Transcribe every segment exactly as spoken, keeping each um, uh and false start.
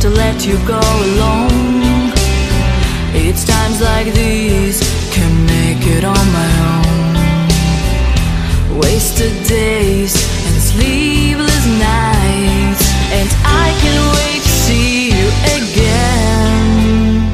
to let you go alone. It's times like these can make it on my own. Wasted days and sleepless nights, and I can't wait to see you again.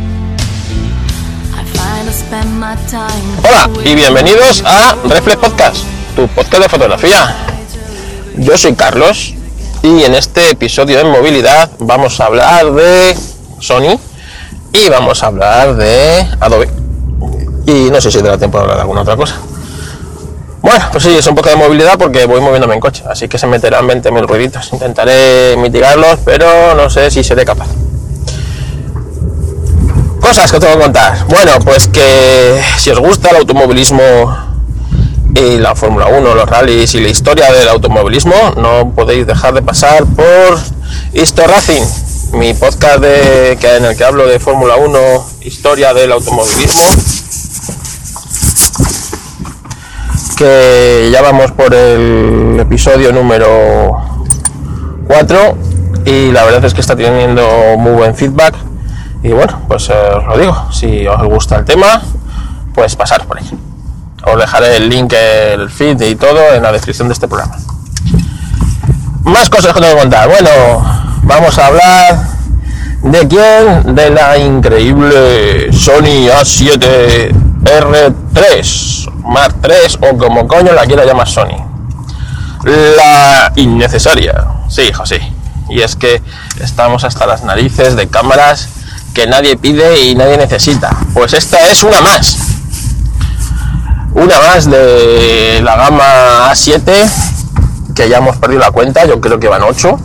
I finally spend my time. Hola y bienvenidos a Reflex Podcast, tu podcast de fotografía. Yo soy Carlos y en este episodio de movilidad vamos a hablar de Sony y vamos a hablar de Adobe. Y no sé si tendrá tiempo de hablar de alguna otra cosa. Bueno, pues sí, es un poco de movilidad porque voy moviéndome en coche, así que se meterán veinte mil ruiditos. Intentaré mitigarlos, pero no sé si seré capaz. Cosas que tengo que contar. Bueno, pues que si os gusta el automovilismo y la Fórmula uno, los rallies y la historia del automovilismo, no podéis dejar de pasar por Histo Racing, mi podcast de, que, en el que hablo de Fórmula uno, historia del automovilismo, que ya vamos por el episodio número cuatro y la verdad es que está teniendo muy buen feedback. Y bueno, pues eh, os lo digo, si os gusta el tema, pues pasaros por ahí. Os dejaré el link, el feed y todo en la descripción de este programa. Más cosas que tengo que contar. Bueno, vamos a hablar de quién, de la increíble Sony A siete R tres, Mark tres o como coño la quiera llamar Sony. La innecesaria, sí, hijo, sí. Y es que estamos hasta las narices de cámaras que nadie pide y nadie necesita. Pues esta es una más. Una más de la gama A siete, que ya hemos perdido la cuenta, yo creo que van ocho.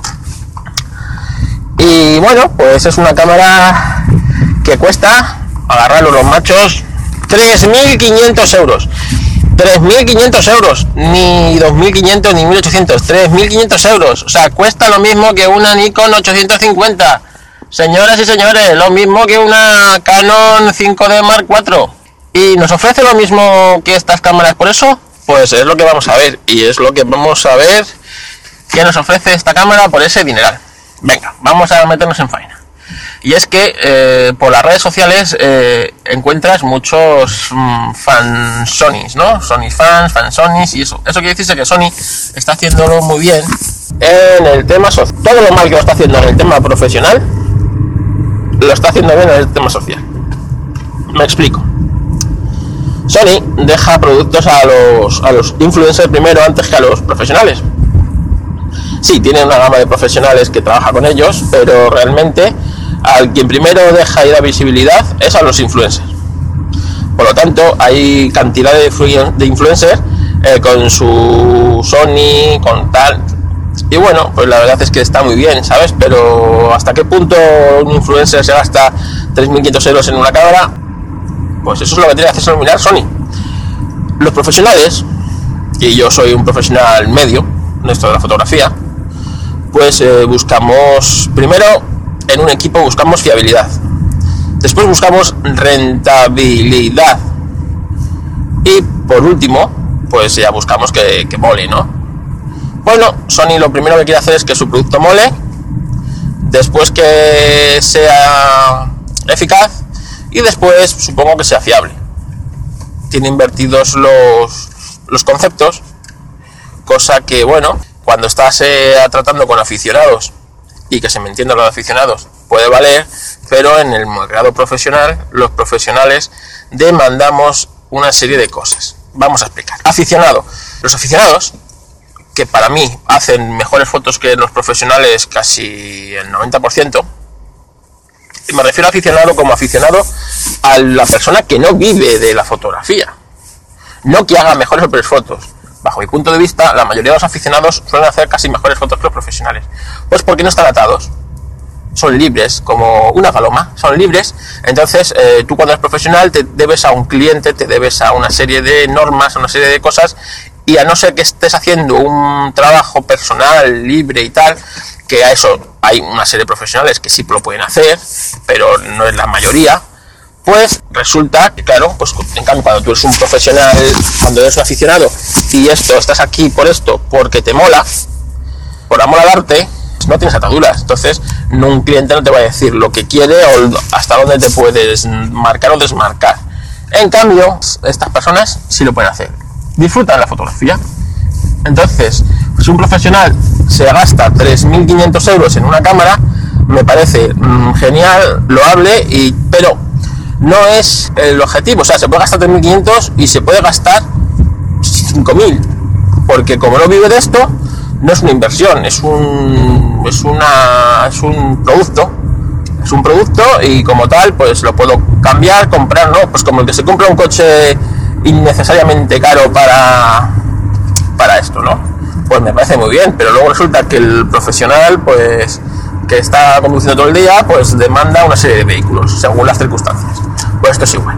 Y bueno, pues es una cámara que cuesta, agarrarlo los machos, tres mil quinientos euros. tres mil quinientos euros, ni dos mil quinientos ni mil ochocientos, tres mil quinientos euros. O sea, cuesta lo mismo que una Nikon ochocientos cincuenta. Señoras y señores, lo mismo que una Canon cinco D Mark cuatro. ¿Y nos ofrece lo mismo que estas cámaras por eso? Pues es lo que vamos a ver, y es lo que vamos a ver que nos ofrece esta cámara por ese dineral. Venga, vamos a meternos en faena. Y es que eh, por las redes sociales eh, encuentras muchos mmm, fan Sonys, ¿no? Sony fans, fan Sonys, y eso. Eso quiere decirse que Sony está haciéndolo muy bien en el tema social. Todo lo mal que lo está haciendo en el tema profesional, lo está haciendo bien en el tema social. Me explico. Sony deja productos a los, a los influencers primero antes que a los profesionales. Sí, tiene una gama de profesionales que trabaja con ellos, pero realmente al quien primero deja y da visibilidad es a los influencers. Por lo tanto, hay cantidad de, influ- de influencers eh, con su Sony, con tal. Y bueno, pues la verdad es que está muy bien, ¿sabes? Pero ¿hasta qué punto un influencer se gasta tres mil quinientos euros en una cámara? Pues eso es lo que tiene que hacerse mirar Sony. Los profesionales, y yo soy un profesional medio en esto de la fotografía, pues eh, buscamos, primero en un equipo buscamos fiabilidad, después buscamos rentabilidad y por último, pues ya buscamos que, que mole, ¿no? Bueno, Sony lo primero que quiere hacer es que su producto mole, después que sea eficaz, y después supongo que sea fiable. Tiene invertidos los, los conceptos, cosa que bueno, cuando estás eh, tratando con aficionados, y que se me entienda los aficionados, puede valer, pero en el grado profesional, los profesionales demandamos una serie de cosas. Vamos a explicar. Aficionado. Los aficionados, que para mí hacen mejores fotos que los profesionales casi el noventa por ciento, y me refiero a aficionado como aficionado a la persona que no vive de la fotografía, no que haga mejores o peores fotos. Bajo mi punto de vista, la mayoría de los aficionados suelen hacer casi mejores fotos que los profesionales, pues porque no están atados, son libres, como una paloma, son libres. Entonces eh, tú cuando eres profesional te debes a un cliente, te debes a una serie de normas, a una serie de cosas, y a no ser que estés haciendo un trabajo personal, libre y tal, que a eso hay una serie de profesionales que sí lo pueden hacer, pero no es la mayoría, pues resulta que, claro, pues en cambio cuando tú eres un profesional, cuando eres un aficionado y esto, estás aquí por esto, porque te mola, por amor al arte, no tienes ataduras, entonces no, un cliente no te va a decir lo que quiere o hasta dónde te puedes marcar o desmarcar. En cambio, estas personas sí lo pueden hacer, disfrutan de la fotografía. Entonces, si un profesional se gasta tres mil quinientos euros en una cámara, me parece mmm, genial, loable, y, pero no es el objetivo. O sea, se puede gastar tres mil quinientos y se puede gastar cinco mil, porque como no vive de esto, no es una inversión, es un es una es un producto, es un producto y como tal, pues lo puedo cambiar, comprar, ¿no? Pues como el que se compra un coche innecesariamente caro para para esto, ¿no? Pues me parece muy bien, pero luego resulta que el profesional, pues que está conduciendo todo el día, pues demanda una serie de vehículos según las circunstancias. Pues esto es igual.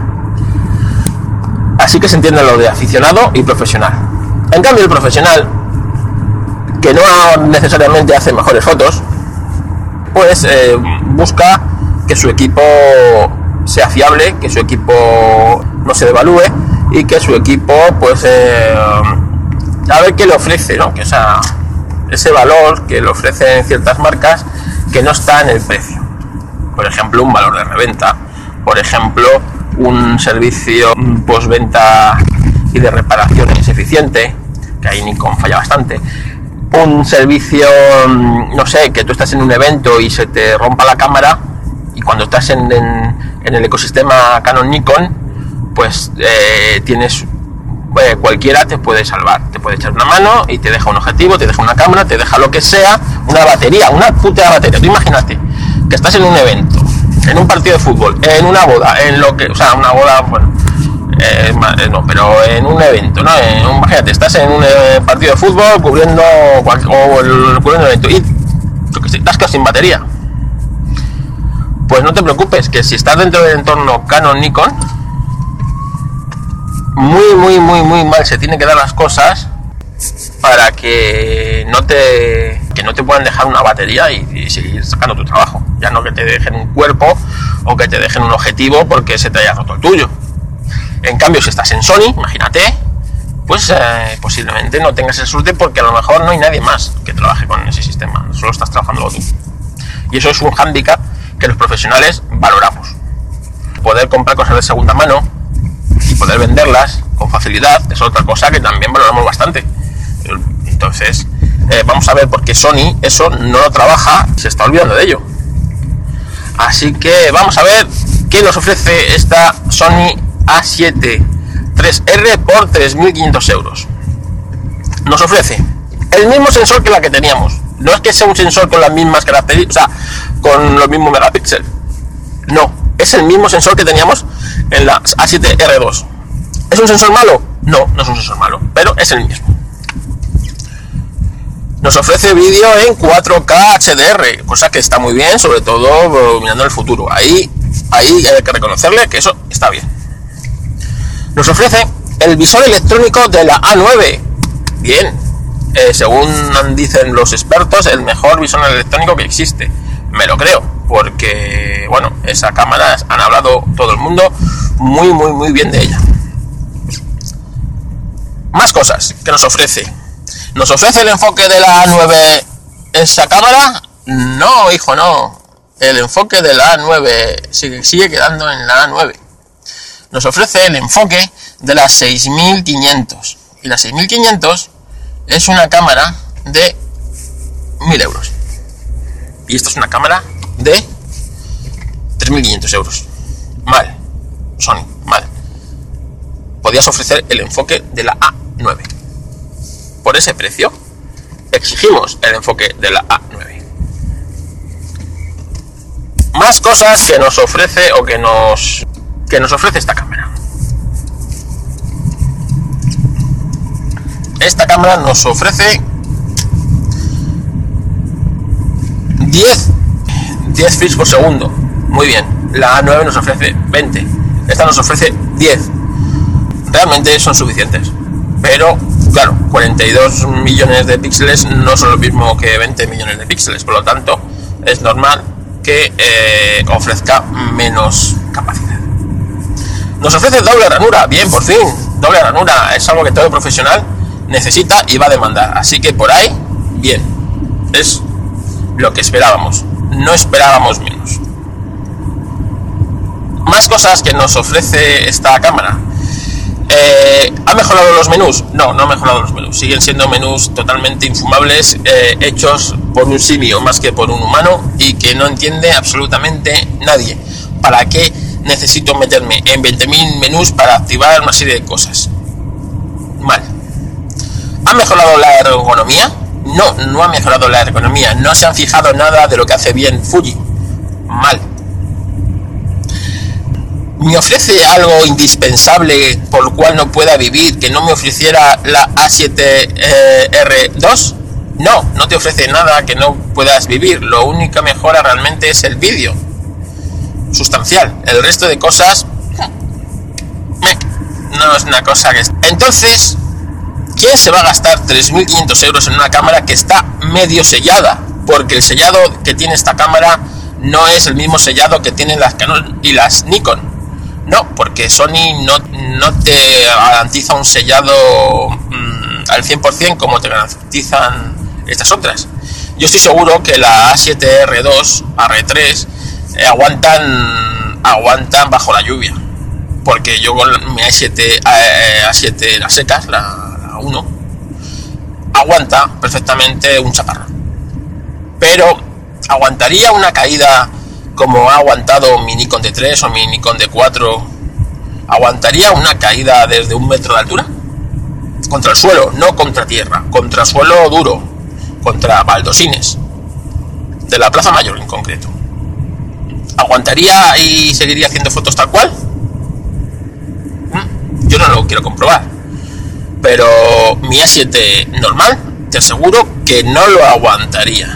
Así que se entiende lo de aficionado y profesional. En cambio, el profesional, que no necesariamente hace mejores fotos, pues eh, busca que su equipo sea fiable, que su equipo no se devalúe y que su equipo, pues, eh, a ver qué le ofrece, ¿no? Que esa, ese valor que le ofrecen ciertas marcas que no está en el precio. Por ejemplo, un valor de reventa, por ejemplo, un servicio postventa y de reparaciones eficiente, que ahí Nikon falla bastante. Un servicio, no sé, que tú estás en un evento y se te rompa la cámara, y cuando estás en, en, en el ecosistema Canon Nikon, pues eh, tienes eh, cualquiera te puede salvar, te puede echar una mano y te deja un objetivo, te deja una cámara, te deja lo que sea, una batería, una puta batería. Tú imagínate que estás en un evento, en un partido de fútbol, en una boda, en lo que, o sea, una boda, bueno, Eh, no, pero en un evento, ¿no? En un, imagínate, estás en un eh, partido de fútbol cubriendo o el, cubriendo el evento y yo que sé, estás casi sin batería. Pues no te preocupes, que si estás dentro del entorno Canon Nikon, muy, muy, muy, muy mal se tienen que dar las cosas para que no te que no te puedan dejar una batería y, y seguir sacando tu trabajo. Ya no que te dejen un cuerpo o que te dejen un objetivo porque se te haya roto el tuyo. En cambio, si estás en Sony, imagínate, pues eh, posiblemente no tengas esa suerte porque a lo mejor no hay nadie más que trabaje con ese sistema, solo estás trabajando tú. Y eso es un hándicap que los profesionales valoramos. Poder comprar cosas de segunda mano y poder venderlas con facilidad es otra cosa que también valoramos bastante. Entonces, eh, vamos a ver por qué Sony eso no lo trabaja, se está olvidando de ello. Así que vamos a ver qué nos ofrece esta Sony A siete tres R por tres mil quinientos euros. Nos ofrece el mismo sensor que la que teníamos. No es que sea un sensor con las mismas características, o sea, con los mismos megapíxeles. No, es el mismo sensor que teníamos en la A siete R dos. ¿Es un sensor malo? No, no es un sensor malo, pero es el mismo. Nos ofrece vídeo en cuatro K H D R, cosa que está muy bien, sobre todo mirando el futuro. Ahí, ahí hay que reconocerle que eso está bien. Nos ofrece el visor electrónico de la A nueve. Bien, eh, según dicen los expertos, el mejor visor electrónico que existe. Me lo creo, porque, bueno, esa cámara han hablado todo el mundo muy, muy, muy bien de ella. Más cosas que nos ofrece. ¿Nos ofrece el enfoque de la A nueve esa cámara? No, hijo, no. El enfoque de la A nueve sigue, sigue quedando en la A nueve. Nos ofrece el enfoque de la seis mil quinientos. Y la seis mil quinientos es una cámara de mil euros. Y esta es una cámara de tres mil quinientos euros. Mal. Sony, mal. Podías ofrecer el enfoque de la A nueve. Por ese precio, exigimos el enfoque de la A nueve. Más cosas que nos ofrece o que nos... que nos ofrece esta cámara. Esta cámara nos ofrece diez frames por segundo. Muy bien. La A nueve nos ofrece veinte. Esta nos ofrece diez. Realmente son suficientes. Pero, claro, cuarenta y dos millones de píxeles no son lo mismo que veinte millones de píxeles. Por lo tanto, es normal que eh, ofrezca menos capacidad. Nos ofrece doble ranura, bien, por fin, doble ranura, es algo que todo profesional necesita y va a demandar, así que por ahí, bien, es lo que esperábamos, no esperábamos menos. Más cosas que nos ofrece esta cámara. Eh, ¿Ha mejorado los menús? No, no ha mejorado los menús. Siguen siendo menús totalmente infumables, eh, hechos por un simio más que por un humano, y que no entiende absolutamente nadie. ¿Para qué necesito meterme en veinte mil menús para activar una serie de cosas? Mal. ¿Ha mejorado la ergonomía? No, no ha mejorado la ergonomía. No se han fijado en nada de lo que hace bien Fuji. Mal. ¿Me ofrece algo indispensable por lo cual no pueda vivir que no me ofreciera la A siete R dos? No, no te ofrece nada que no puedas vivir. Lo única mejora realmente es el vídeo. Sustancial. El resto de cosas no es una cosa que... Entonces, ¿quién se va a gastar tres mil quinientos euros en una cámara que está medio sellada? Porque el sellado que tiene esta cámara no es el mismo sellado que tienen las Canon y las Nikon. No, porque Sony no, no te garantiza un sellado mmm, al cien por ciento como te garantizan estas otras. Yo estoy seguro que la A siete R dos, R tres eh, aguantan aguantan bajo la lluvia, porque yo con mi A siete, eh, A siete las secas, la, la uno, aguanta perfectamente un chaparrón. Pero ¿aguantaría una caída como ha aguantado mi Nikon D tres o mi Nikon D cuatro? ¿Aguantaría una caída desde un metro de altura? Contra el suelo, no contra tierra, contra suelo duro, contra baldosines, de la Plaza Mayor en concreto. ¿Aguantaría y seguiría haciendo fotos tal cual? Yo no lo quiero comprobar, pero mi A siete normal te aseguro que no lo aguantaría.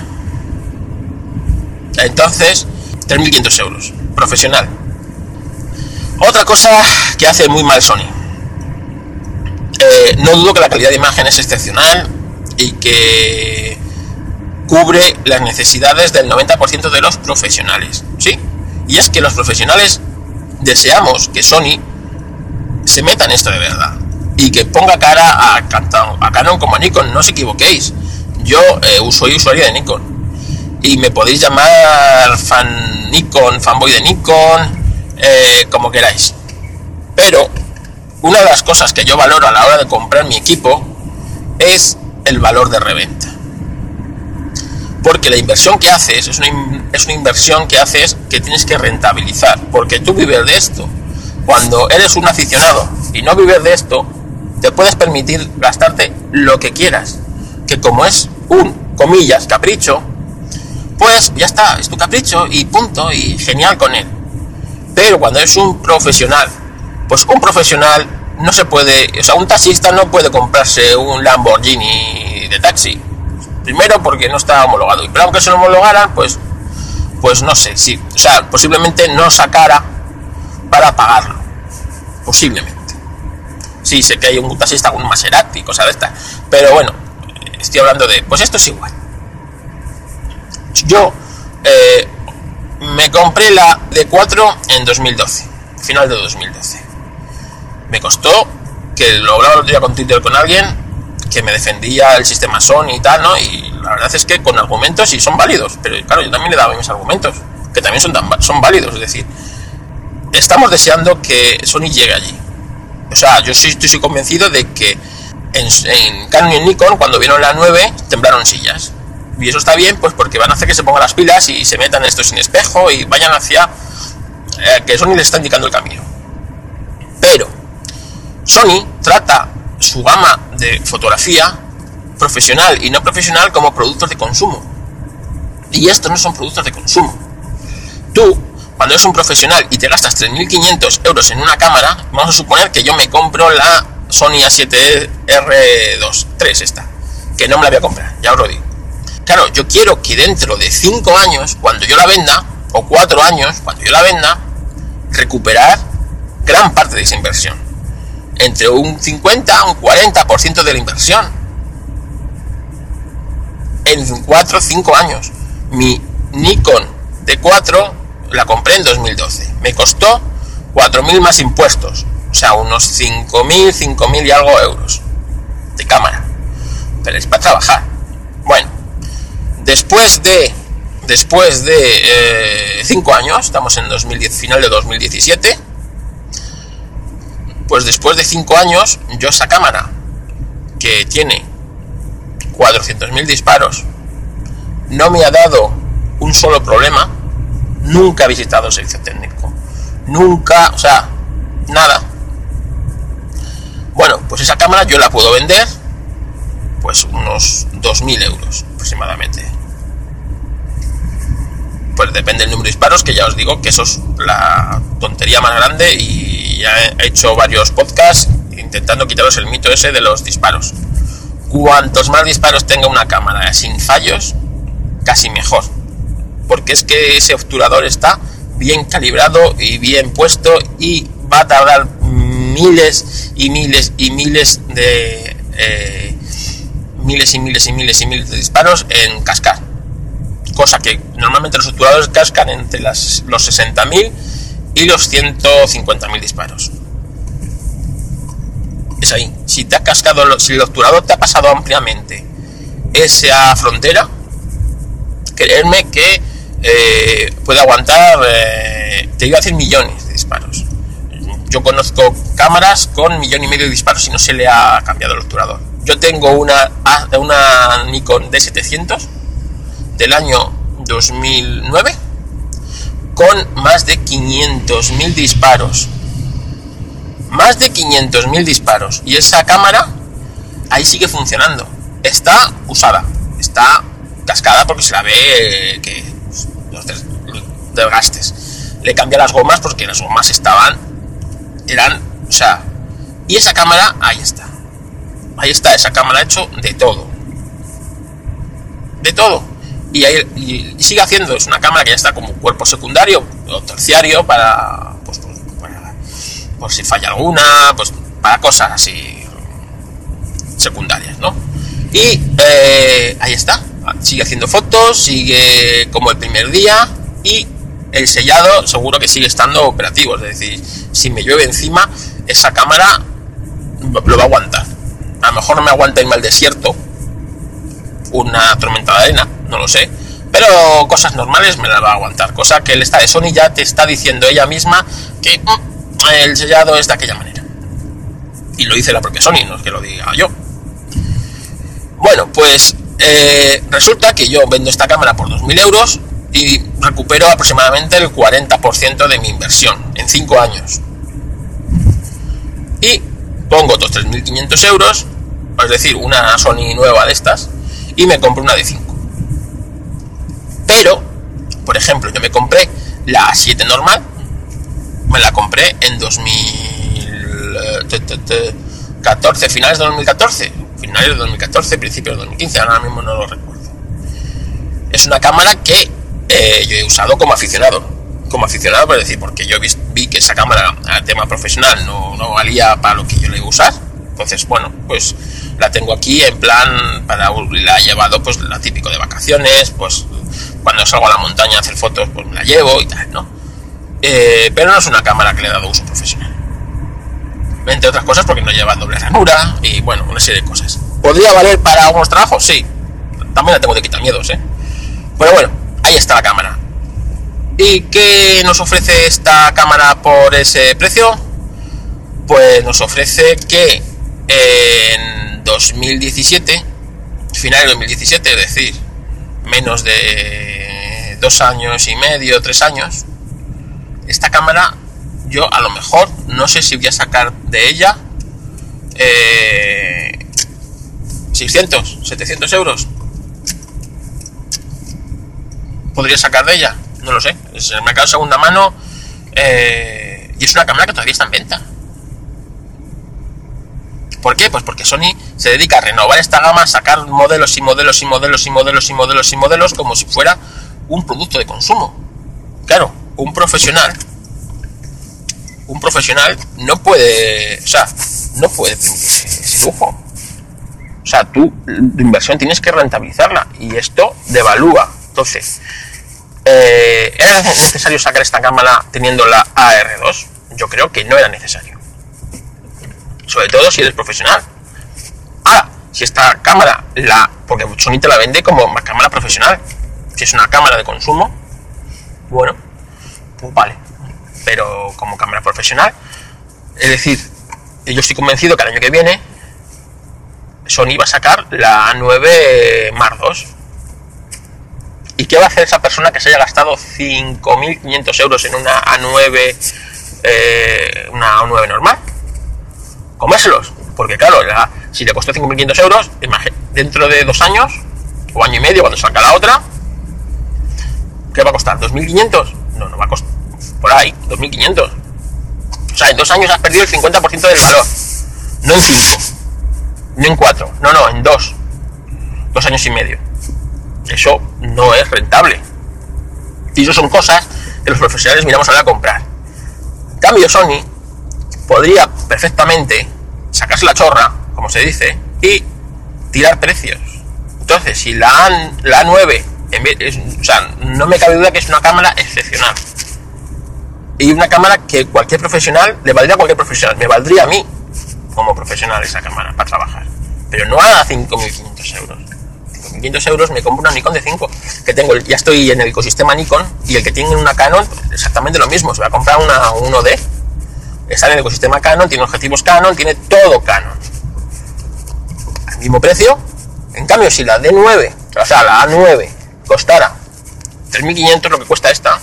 Entonces, tres mil quinientos euros, profesional. Otra cosa que hace muy mal Sony. Eh, no dudo que la calidad de imagen es excepcional y que cubre las necesidades del noventa por ciento de los profesionales, ¿sí? Y es que los profesionales deseamos que Sony se meta en esto de verdad y que ponga cara a, a Canon como a Nikon. No os equivoquéis, yo eh, soy usuario de Nikon y me podéis llamar fan Nikon, fanboy de Nikon, eh, como queráis, pero una de las cosas que yo valoro a la hora de comprar mi equipo es el valor de reventa, porque la inversión que haces es una, es una inversión que haces que tienes que rentabilizar, porque tú vives de esto. Cuando eres un aficionado y no vives de esto, te puedes permitir gastarte lo que quieras, que como es un, comillas, capricho, pues ya está, es tu capricho y punto, y genial con él. Pero cuando eres un profesional, pues un profesional no se puede, o sea, un taxista no puede comprarse un Lamborghini de taxi. Primero porque no está homologado, y pero aunque se lo homologaran, pues, pues no sé, sí, o sea, posiblemente no sacara para pagarlo, posiblemente. Sí, sé que hay un taxista con un Maserati, cosas de estas, pero bueno, estoy hablando de, pues esto es igual. Yo eh, me compré la D cuatro en dos mil doce, final de dos mil doce. Me costó, que lo hablaba el otro día con Twitter con alguien que me defendía el sistema Sony y tal, ¿no? Y la verdad es que con argumentos sí son válidos, pero claro, yo también le daba mis argumentos, que también son, tan, son válidos, es decir, estamos deseando que Sony llegue allí. O sea, yo sí estoy convencido de que en, en Canon y en Nikon, cuando vieron la nueve, temblaron sillas. Y eso está bien, pues porque van a hacer que se pongan las pilas y se metan esto sin espejo y vayan hacia eh, que Sony les está indicando el camino. Pero Sony trata su gama de fotografía profesional y no profesional como productos de consumo. Y estos no son productos de consumo. Tú, cuando eres un profesional y te gastas tres mil quinientos euros en una cámara, vamos a suponer que yo me compro la Sony A siete R dos, tres esta, que no me la voy a comprar, ya os lo digo. Claro, yo quiero que dentro de cinco años, cuando yo la venda, o cuatro años, cuando yo la venda, recuperar gran parte de esa inversión. Entre un cincuenta a un cuarenta por ciento de la inversión. En cuatro o cinco años. Mi Nikon D cuatro la compré en dos mil doce. Me costó cuatro mil más impuestos. O sea, unos cinco mil, cinco mil y algo euros. De cámara. Pero es para trabajar. Bueno. Después de después de cinco eh, años, estamos en dos mil diez, final de dos mil diecisiete, pues después de cinco años, yo esa cámara que tiene cuatrocientos mil disparos no me ha dado un solo problema, nunca he visitado servicio técnico, nunca, o sea, nada. Bueno, pues esa cámara yo la puedo vender pues unos dos mil euros aproximadamente. Pues depende del número de disparos, que ya os digo que eso es la tontería más grande, y ya he hecho varios podcasts intentando quitaros el mito ese de los disparos. Cuantos más disparos tenga una cámara sin fallos, casi mejor, porque es que ese obturador está bien calibrado y bien puesto, y va a tardar miles y miles y miles de eh, miles y miles y miles y miles de disparos en cascar, cosa que normalmente los obturadores cascan entre las, los sesenta mil y los ciento cincuenta mil disparos. Es ahí. Si te ha cascado, si el obturador te ha pasado ampliamente esa frontera, creedme que eh, puede aguantar, eh, te iba a decir millones de disparos. Yo conozco cámaras con millón y medio de disparos y no se le ha cambiado el obturador. Yo tengo una, una Nikon D setecientos del año dos mil nueve con más de quinientos mil disparos. Más de quinientos mil disparos. Y esa cámara ahí sigue funcionando. Está usada, está cascada porque se la ve eh, que los desgastes. Le cambié las gomas porque las gomas estaban, eran, o sea, y esa cámara ahí está. Ahí está, esa cámara ha hecho de todo. De todo. Y, ahí, y, y sigue haciendo, es una cámara que ya está como cuerpo secundario o terciario para, pues, pues, para, por si falla alguna, pues para cosas así secundarias, ¿no? Y eh, ahí está, sigue haciendo fotos, sigue como el primer día, y el sellado seguro que sigue estando operativo, es decir, si me llueve encima, esa cámara lo va a aguantar. A lo mejor no me aguanta irme al desierto, una tormenta de arena, no lo sé, pero cosas normales me la va a aguantar, cosa que el esta de Sony ya te está diciendo ella misma que mm, el sellado es de aquella manera, y lo dice la propia Sony, no es que lo diga yo. Bueno, pues eh, resulta que yo vendo esta cámara por dos mil euros y recupero aproximadamente el cuarenta por ciento de mi inversión en cinco años, y pongo otros tres mil quinientos euros, es decir, una Sony nueva de estas, y me compro una de cinco. Pero, por ejemplo, yo me compré la A siete normal, me la compré en dos mil catorce, finales de dos mil catorce, finales de dos mil catorce, principios de dos mil quince, ahora mismo no lo recuerdo. Es una cámara que eh, yo he usado como aficionado, como aficionado, por decir, porque yo vi, vi que esa cámara, al tema profesional, no, no valía para lo que yo la iba a usar. Entonces, bueno, pues la tengo aquí en plan, para la he llevado, pues la típico de vacaciones, pues cuando salgo a la montaña a hacer fotos, pues me la llevo y tal, ¿no? Eh, pero no es una cámara que le he dado uso profesional. Entre otras cosas porque no lleva doble ranura y, bueno, una serie de cosas. ¿Podría valer para algunos trabajos? Sí. También la tengo de quitamiedos, ¿eh? Pero bueno, ahí está la cámara. ¿Y qué nos ofrece esta cámara por ese precio? Pues nos ofrece que en dos mil diecisiete, final de dos mil diecisiete, es decir, menos de dos años y medio, tres años, esta cámara, yo a lo mejor, no sé si voy a sacar de ella eh, seiscientos, setecientos euros. Podría sacar de ella, no lo sé, es el mercado de segunda mano, eh, y es una cámara que todavía está en venta. ¿Por qué? Pues porque Sony se dedica a renovar esta gama, a sacar modelos y modelos y modelos y modelos y modelos y modelos como si fuera un producto de consumo. Claro, un profesional, un profesional no puede, o sea, no puede permitirse ese lujo. O sea, tú, tu inversión tienes que rentabilizarla y esto devalúa. Entonces, eh, ¿era necesario sacar esta cámara teniendo la A R dos? Yo creo que no era necesario. Sobre todo si eres profesional. Ahora, si esta cámara, la porque Sony te la vende como cámara profesional, Si es una cámara de consumo, bueno, pues vale. Pero como cámara profesional, es decir, yo estoy convencido que el año que viene Sony va a sacar la A nueve Mark dos. ¿Y qué va a hacer esa persona que se haya gastado cinco mil quinientos euros en una A nueve, eh, una A nueve normal? Comérselos. Porque claro, la, si le costó cinco mil quinientos euros, dentro de dos años, o año y medio, cuando salga la otra, ¿qué va a costar? ¿dos mil quinientos? No, no va a costar, por ahí, dos mil quinientos. O sea, en dos años has perdido el cincuenta por ciento del valor. No en cinco, no en cuatro, no, no, en dos. Dos años y medio. Eso no es rentable. Y eso son cosas que los profesionales miramos a la comprar. En cambio, Sony podría perfectamente sacarse la chorra, como se dice, y tirar precios. Entonces, si la, A, la A nueve, en vez, es, o sea, no me cabe duda que es una cámara excepcional. Y una cámara que cualquier profesional, le valdría a cualquier profesional, me valdría a mí como profesional esa cámara para trabajar. Pero no a cinco mil quinientos euros. cinco mil quinientos euros me compro una Nikon de cinco, que tengo, ya estoy en el ecosistema Nikon, y el que tiene una Canon, exactamente lo mismo, se va a comprar una uno D. Está en el ecosistema Canon, tiene objetivos Canon, tiene todo Canon. Al mismo precio. En cambio, si la D nueve, o sea, la A nueve, costara tres mil quinientos, lo que cuesta esta,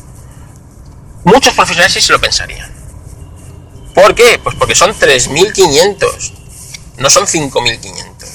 muchos profesionales sí se lo pensarían. ¿Por qué? Pues porque son tres mil quinientos, no son cinco mil quinientos.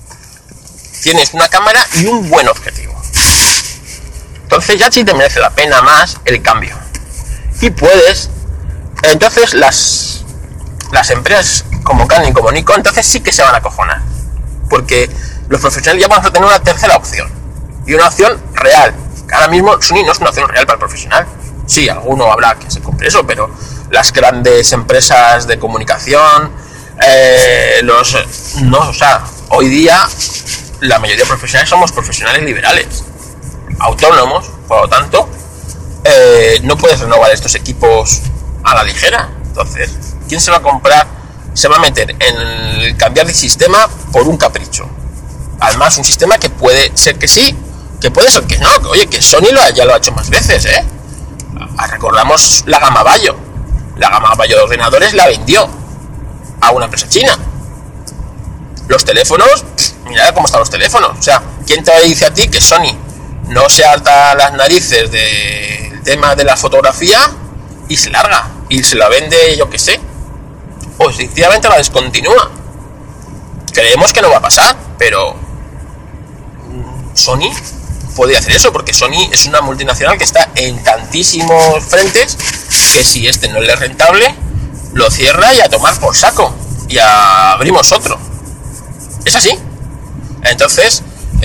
Tienes una cámara y un buen objetivo. Entonces ya sí te merece la pena más el cambio. Y puedes... Entonces las, las empresas como Canon y como Nikon, entonces sí que se van a acojonar. Porque los profesionales ya van a tener una tercera opción. Y una opción real. Ahora mismo Sony no es una opción real para el profesional. Sí, alguno habrá que se compre eso, pero las grandes empresas de comunicación, eh, los... No, o sea, hoy día la mayoría de profesionales somos profesionales liberales, autónomos, por lo tanto, eh, no puedes renovar estos equipos a la ligera. Entonces, ¿quién se va a comprar? Se va a meter en el cambiar de sistema por un capricho. Además, un sistema que puede ser que sí, que puede ser que no. Oye, que Sony lo ha, ya lo ha hecho más veces, ¿eh? Recordamos la gama Bayo. La gama Bayo de ordenadores la vendió a una empresa china. Los teléfonos, mirad cómo están los teléfonos. O sea, ¿quién te dice a ti que Sony no se harta las narices del tema de la fotografía y se larga y se la vende, yo que sé, o efectivamente la descontinúa? Creemos que no va a pasar, pero Sony podría hacer eso, porque Sony es una multinacional que está en tantísimos frentes que si este no le es rentable, lo cierra y a tomar por saco y abrimos otro. Es así. Entonces,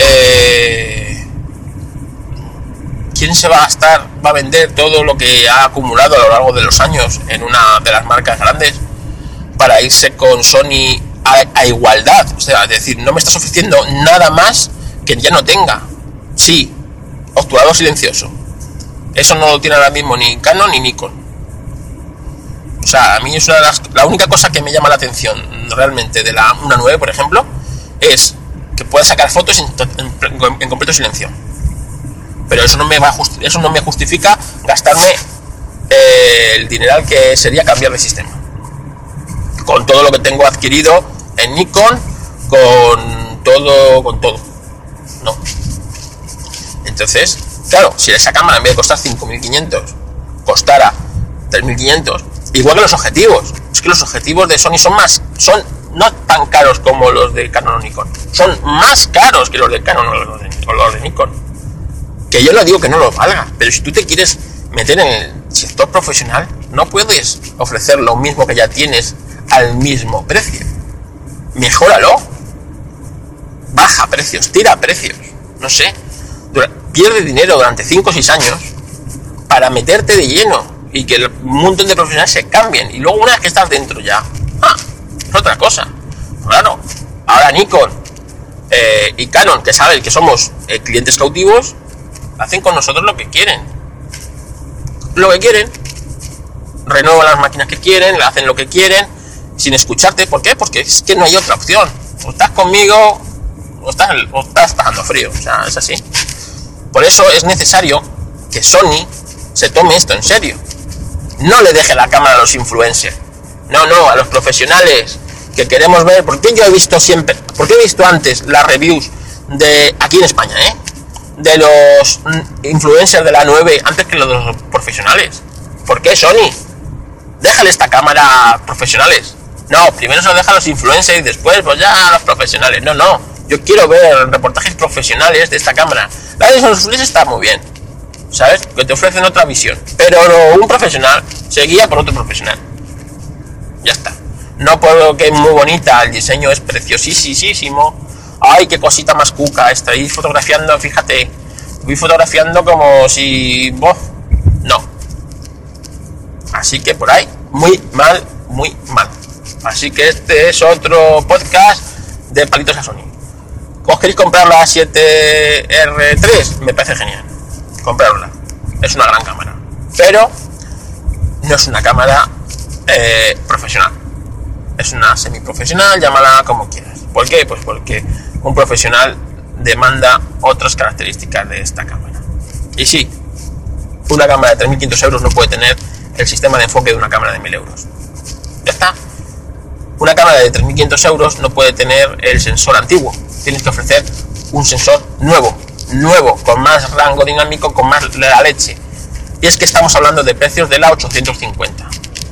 eh, ¿quién se va a gastar, va a vender todo lo que ha acumulado a lo largo de los años en una de las marcas grandes para irse con Sony a, a igualdad? O sea, es decir, no me estás ofreciendo nada más que ya no tenga. Sí, obturador silencioso. Eso no lo tiene ahora mismo ni Canon ni Nikon. O sea, a mí es una de las, la única cosa que me llama la atención realmente de la una nueve, por ejemplo, es que pueda sacar fotos en, en, en completo silencio. Pero eso no me va a justi- eso no me justifica gastarme eh, el dineral que sería cambiar de sistema. Con todo lo que tengo adquirido en Nikon, con todo, con todo. No. Entonces, claro, si esa cámara en vez de costar cinco mil quinientos costara tres mil quinientos, igual que los objetivos, es que los objetivos de Sony son más, son no tan caros como los de Canon o Nikon, son más caros que los de Canon o los de, o los de Nikon. Que yo no digo que no lo valga, pero si tú te quieres meter en el sector profesional, no puedes ofrecer lo mismo que ya tienes al mismo precio. Mejóralo, baja precios, tira precios, no sé, pierde dinero durante cinco o seis años para meterte de lleno y que el montón de profesionales se cambien, y luego una vez que estás dentro ya, ah, es otra cosa. Claro, ahora Nikon eh, y Canon, que saben que somos eh, clientes cautivos, hacen con nosotros lo que quieren. Lo que quieren, renuevan las máquinas que quieren, hacen lo que quieren, sin escucharte. ¿Por qué? Porque es que no hay otra opción. O estás conmigo, o estás, o estás pasando frío. O sea, es así. Por eso es necesario que Sony se tome esto en serio. No le deje la cámara a los influencers. No, no, a los profesionales que queremos ver. Porque yo he visto siempre, porque he visto antes las reviews de aquí en España, ¿eh? de los influencers de la nueve antes que los de los profesionales. ¿Por qué, Sony? Déjale esta cámara a profesionales. No, primero se lo deja a los influencers y después pues ya a los profesionales. No, no, yo quiero ver reportajes profesionales de esta cámara. La de los influencers está muy bien, ¿sabes? Que te ofrecen otra visión. Pero un profesional se guía por otro profesional. Ya está. No por lo que es muy bonita, el diseño es preciosísimo. Ay, qué cosita más cuca, estoy fotografiando, fíjate, voy fotografiando como si... ¡Bof! No. Así que por ahí, muy mal, muy mal. Así que este es otro podcast de palitos a Sony. ¿Os queréis comprar la siete R tres? Me parece genial. Comprarla. Es una gran cámara. Pero no es una cámara eh, profesional. Es una semiprofesional, llámala como quieras. ¿Por qué? Pues porque un profesional demanda otras características de esta cámara. Y sí, una cámara de tres mil quinientos euros no puede tener el sistema de enfoque de una cámara de mil euros. Ya está. Una cámara de tres mil quinientos euros no puede tener el sensor antiguo. Tienes que ofrecer un sensor nuevo, nuevo, con más rango dinámico, con más la leche. Y es que estamos hablando de precios de la ochocientos cincuenta.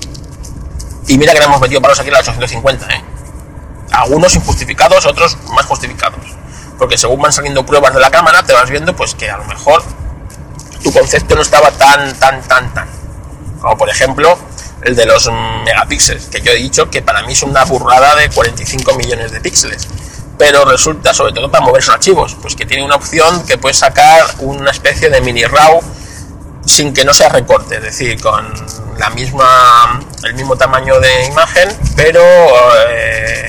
Y mira que le hemos metido palos aquí a la ochocientos cincuenta, ¿eh? Algunos injustificados, otros más justificados. Porque según van saliendo pruebas de la cámara, te vas viendo pues que a lo mejor tu concepto no estaba tan, tan, tan, tan. Como por ejemplo el de los megapíxeles, que yo he dicho que para mí es una burrada de cuarenta y cinco millones de píxeles. Pero resulta, sobre todo para mover esos archivos, pues que tiene una opción que puedes sacar una especie de mini RAW sin que no sea recorte, es decir, con la misma, el mismo tamaño de imagen, pero eh,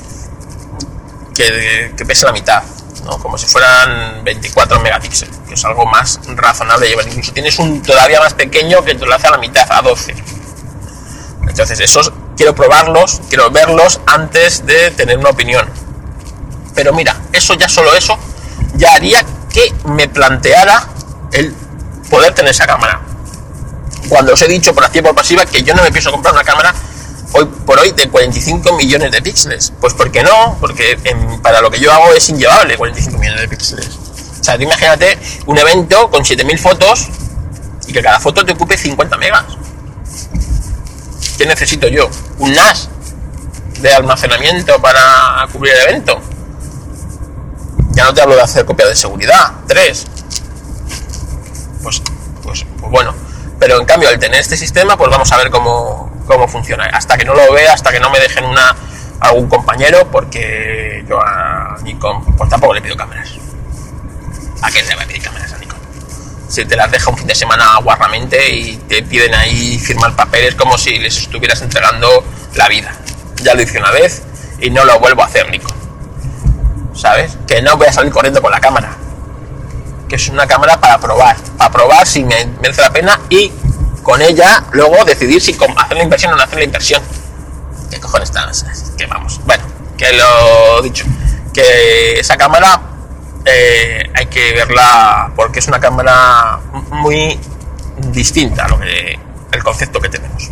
que, que pese la mitad, ¿no? Como si fueran veinticuatro megapíxeles, que es algo más razonable llevar. Incluso tienes un todavía más pequeño que te lo hace a la mitad, a doce. Entonces esos quiero probarlos, quiero verlos antes de tener una opinión. Pero mira, eso ya solo eso ya haría que me planteara el poder tener esa cámara. Cuando os he dicho por activa y por pasiva que yo no me pienso comprar una cámara hoy por hoy de cuarenta y cinco millones de píxeles. Pues ¿por qué no? Porque en, para lo que yo hago es inllevable cuarenta y cinco millones de píxeles. O sea, tú imagínate un evento con siete mil fotos y que cada foto te ocupe cincuenta megas. ¿Qué necesito yo? Un N A S de almacenamiento para cubrir el evento. Ya no te hablo de hacer copia de seguridad, tres. Pues, pues, pues bueno, pero en cambio al tener este sistema, pues vamos a ver cómo, cómo funciona. Hasta que no lo vea, hasta que no me dejen una algún compañero, porque yo a Nikon pues tampoco le pido cámaras. ¿A quién le va a pedir cámaras a Nikon? Si te las deja un fin de semana guarramente y te piden ahí firmar papeles como si les estuvieras entregando la vida. Ya lo hice una vez y no lo vuelvo a hacer, Nikon. ¿Sabes? Que no voy a salir corriendo con la cámara, que es una cámara para probar, para probar si me merece la pena y con ella luego decidir si hacer la inversión o no hacer la inversión. ¿Qué cojones están? Que vamos, bueno, que lo dicho, que esa cámara eh, hay que verla porque es una cámara muy distinta a lo que el concepto que tenemos.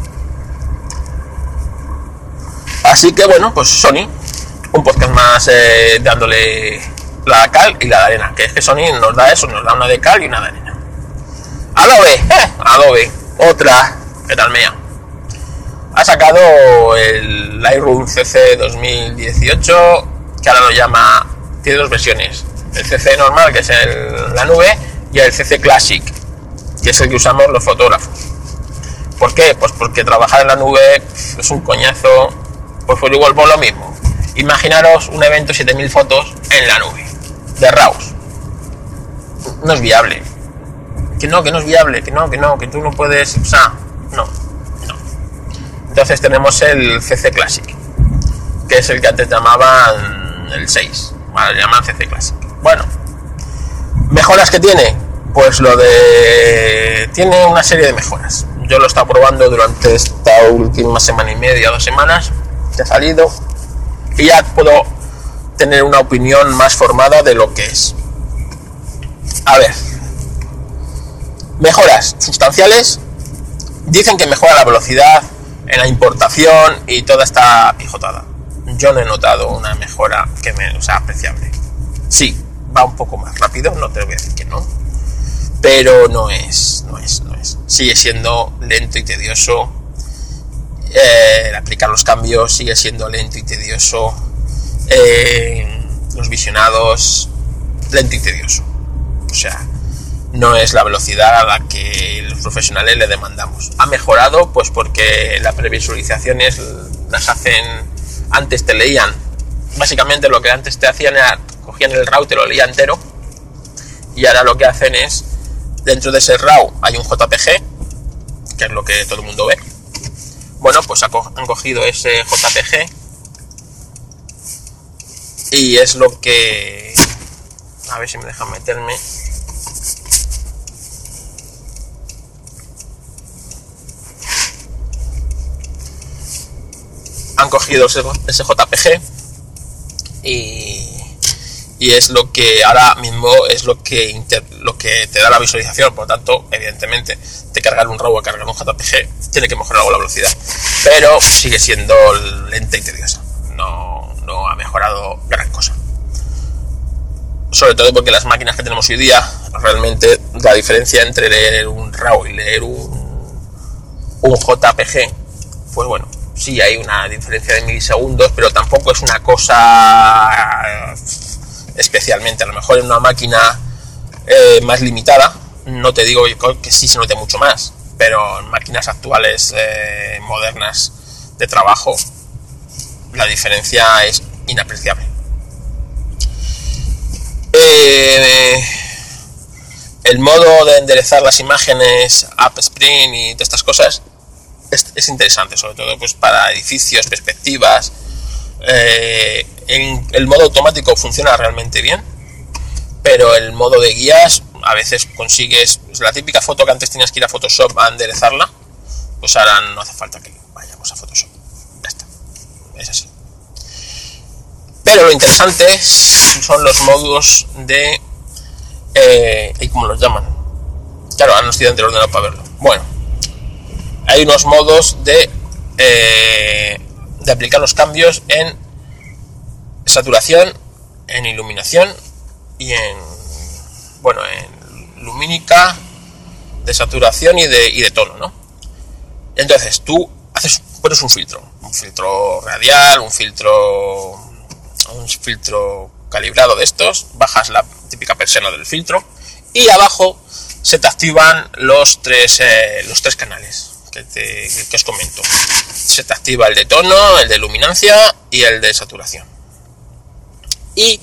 Así que bueno, pues Sony, un podcast más eh, dándole la cal y la arena, que es que Sony nos da eso, nos da una de cal y una de arena. Adobe, eh, Adobe, otra, ¿qué tal mía? Ha sacado el Lightroom C C dos mil dieciocho, que ahora lo llama, tiene dos versiones, el C C normal, que es el, la nube, y el C C Classic, que es el que usamos los fotógrafos. ¿Por qué? Pues porque trabajar en la nube es un coñazo, pues por igual por lo mismo. Imaginaros un evento siete mil fotos en la nube, de RAWs. No es viable. Que no, que no es viable, que no, que no, que tú no puedes, o sea, no, no. Entonces tenemos el C C Classic, que es el que antes llamaban el seis, ¿vale? Le llaman C C Classic. Bueno, ¿mejoras que tiene? Pues lo de... tiene una serie de mejoras. Yo lo he estado probando durante esta última semana y media, dos semanas, que ha salido, y ya puedo tener una opinión más formada de lo que es. A ver, mejoras sustanciales. Dicen que mejora la velocidad en la importación y toda esta pijotada. Yo no he notado una mejora que me, o sea, apreciable. Sí, va un poco más rápido, no te lo voy a decir que no, pero no es, no es, no es. Sigue siendo lento y tedioso. Eh, el aplicar los cambios sigue siendo lento y tedioso. Eh, los visionados, lento y tedioso. O sea, no es la velocidad a la que los profesionales le demandamos. Ha mejorado, pues porque las previsualizaciones las hacen, antes te leían, básicamente lo que antes te hacían era, cogían el RAW, te lo leía entero, y ahora lo que hacen es, dentro de ese RAW hay un J P G, que es lo que todo el mundo ve. Bueno, pues han cogido ese J P G, y es lo que, a ver si me dejan meterme, han cogido ese, ese J P G y, y es lo que ahora mismo es lo que inter, lo que te da la visualización. Por lo tanto, evidentemente, de cargar un RAW a cargar un J P G tiene que mejorar algo la velocidad, pero sigue siendo lenta y tediosa. No, no ha mejorado gran cosa, sobre todo porque las máquinas que tenemos hoy día, realmente la diferencia entre leer un RAW y leer un, un J P G, pues bueno, sí hay una diferencia de milisegundos, pero tampoco es una cosa especialmente. A lo mejor en una máquina eh, más limitada, no te digo que sí se note mucho más, pero en máquinas actuales eh, modernas de trabajo, la diferencia es inapreciable. Eh, el modo de enderezar las imágenes, up sprint y todas estas cosas, Es, es interesante, sobre todo pues para edificios, perspectivas. Eh, en, el modo automático funciona realmente bien, pero el modo de guías a veces consigues, pues, la típica foto que antes tenías que ir a Photoshop a enderezarla, pues ahora no hace falta que vayamos a Photoshop, ya está, es así. Pero lo interesante son los modos de eh, ¿y cómo los llaman? Claro, ahora no estoy dentro del ordenador para verlo. Bueno, hay unos modos de, eh, de aplicar los cambios en saturación, en iluminación y en, bueno, en lumínica, de saturación y de, y de tono, ¿no? Entonces tú haces, pones un filtro, un filtro radial, un filtro, un filtro calibrado de estos, bajas la típica persiana del filtro y abajo se te activan los tres, eh, los tres canales que, te, que os comento. Se te activa el de tono, el de luminancia y el de saturación. Y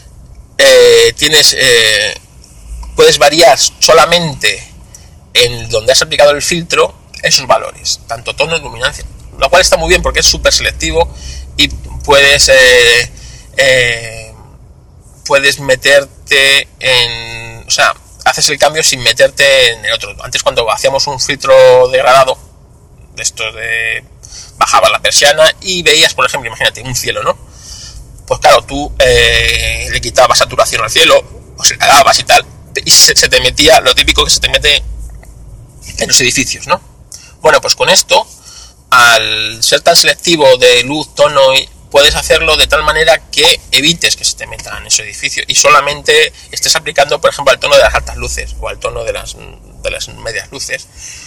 eh, tienes, eh, puedes variar solamente en donde has aplicado el filtro esos valores, tanto tono y luminancia, lo cual está muy bien porque es súper selectivo y puedes eh, eh, puedes meterte en, o sea, haces el cambio sin meterte en el otro. Antes, cuando hacíamos un filtro degradado de estos de bajaba la persiana y veías, por ejemplo, imagínate un cielo, ¿no? Pues claro, tú eh, le quitabas saturación al cielo, o se la dabas y tal, y se, se te metía lo típico que se te mete en los edificios, ¿no? Bueno, pues con esto, al ser tan selectivo de luz, tono, puedes hacerlo de tal manera que evites que se te meta en ese edificio y solamente estés aplicando, por ejemplo, al tono de las altas luces o al tono de las, de las medias luces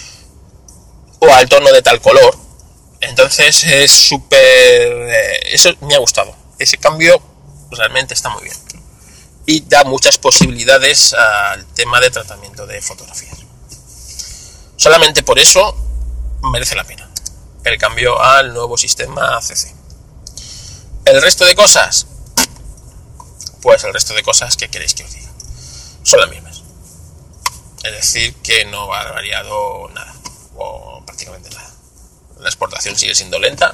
o al tono de tal color. Entonces es súper... Eh, eso me ha gustado. Ese cambio realmente está muy bien y da muchas posibilidades al tema de tratamiento de fotografías. Solamente por eso merece la pena el cambio al nuevo sistema C C. El resto de cosas, pues el resto de cosas, ¿qué queréis que os diga? Son las mismas. Es decir, que no ha variado nada, o prácticamente nada. La exportación sigue siendo lenta,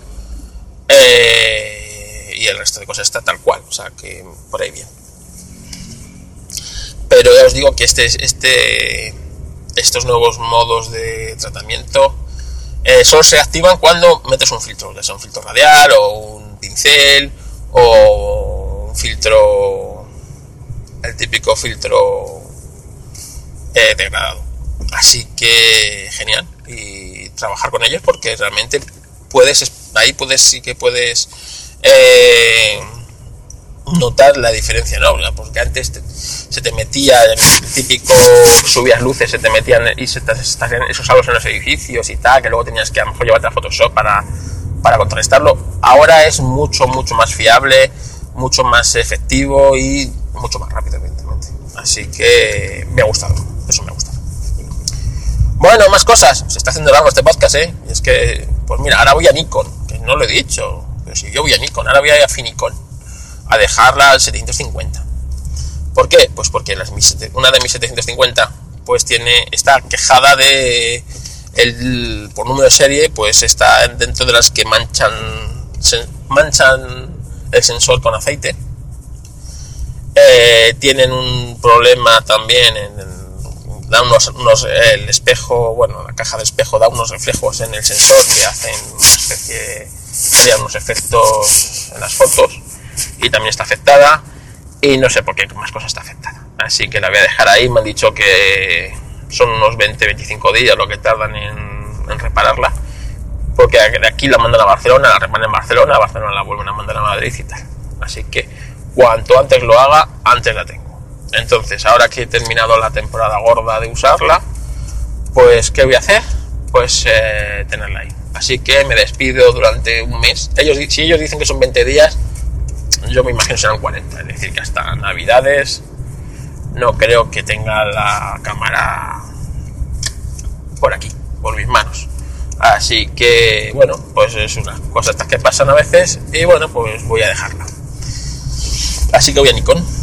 eh, y el resto de cosas está tal cual, o sea que por ahí bien. Pero ya os digo que este, este, estos nuevos modos de tratamiento eh, solo se activan cuando metes un filtro, ya sea un filtro radial o un pincel o un filtro, el típico filtro eh, degradado. Así que genial, y trabajar con ellos porque realmente puedes, ahí puedes sí que puedes eh, notar la diferencia, ¿no? Porque antes te, se te metía el típico, subías luces, se te metían y se te, esos halos en los edificios y tal, que luego tenías que a lo mejor llevarte a Photoshop para, para contrarrestarlo. Ahora es mucho, mucho más fiable, mucho más efectivo y mucho más rápido, evidentemente. Así que me ha gustado, eso me ha gustado. Bueno, más cosas. Se está haciendo largo este podcast, ¿eh? Y es que, pues mira, ahora voy a Nikon, que no lo he dicho, pero si yo voy a Nikon, ahora voy a Finicon, a dejarla al setecientos cincuenta. ¿Por qué? Pues porque las, una de mis setecientos cincuenta, pues tiene, está quejada de, el, por número de serie, pues está dentro de las que manchan, se, manchan el sensor con aceite. Eh, tienen un problema también en, en da unos, unos el espejo, bueno, la caja de espejo da unos reflejos en el sensor que hacen una especie, crean unos efectos en las fotos, y también está afectada, y no sé por qué más cosas está afectada, así que la voy a dejar ahí. Me han dicho que son unos veinte a veinticinco días lo que tardan en, en repararla, porque de aquí la mandan a Barcelona, la reparan en Barcelona, a Barcelona la vuelven a mandar a Madrid y tal, así que cuanto antes lo haga, antes la tengo. Entonces, ahora que he terminado la temporada gorda de usarla, pues ¿qué voy a hacer? Pues eh, tenerla ahí. Así que me despido durante un mes. Ellos, si ellos dicen que son veinte días, yo me imagino serán cuarenta. Es decir, que hasta Navidades no creo que tenga la cámara por aquí, por mis manos. Así que, bueno, pues es unas cosas que pasan a veces y bueno, pues voy a dejarla. Así que voy a Nikon.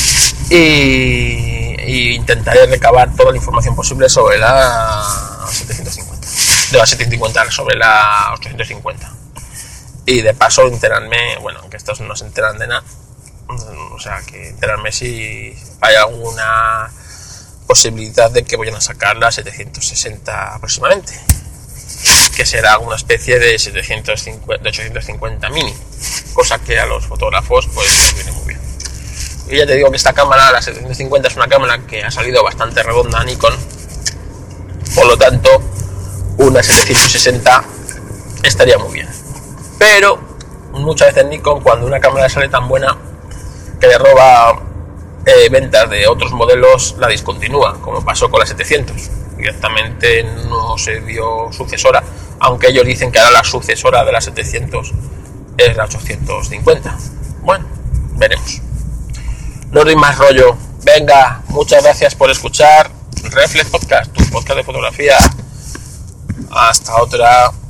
Y, y intentaré recabar toda la información posible sobre la setecientos cincuenta, de la setecientos cincuenta sobre la ochocientos cincuenta, y de paso enterarme, bueno, aunque estos no se enteran de nada, o sea, que enterarme si hay alguna posibilidad de que vayan a sacar la setecientos sesenta próximamente, que será una especie de setecientos cincuenta, de ochocientos cincuenta mini, cosa que a los fotógrafos pues les viene muy bien. Y ya te digo que esta cámara, la setecientos cincuenta, es una cámara que ha salido bastante redonda a Nikon, por lo tanto una setecientos sesenta estaría muy bien. Pero muchas veces Nikon, cuando una cámara sale tan buena que le roba eh, ventas de otros modelos, la discontinúa, como pasó con la setecientos. Directamente no se dio sucesora, aunque ellos dicen que ahora la sucesora de la setecientos es la ochocientos cincuenta. Bueno, veremos. No doy más rollo. Venga, muchas gracias por escuchar Reflex Podcast, tu podcast de fotografía. Hasta otra.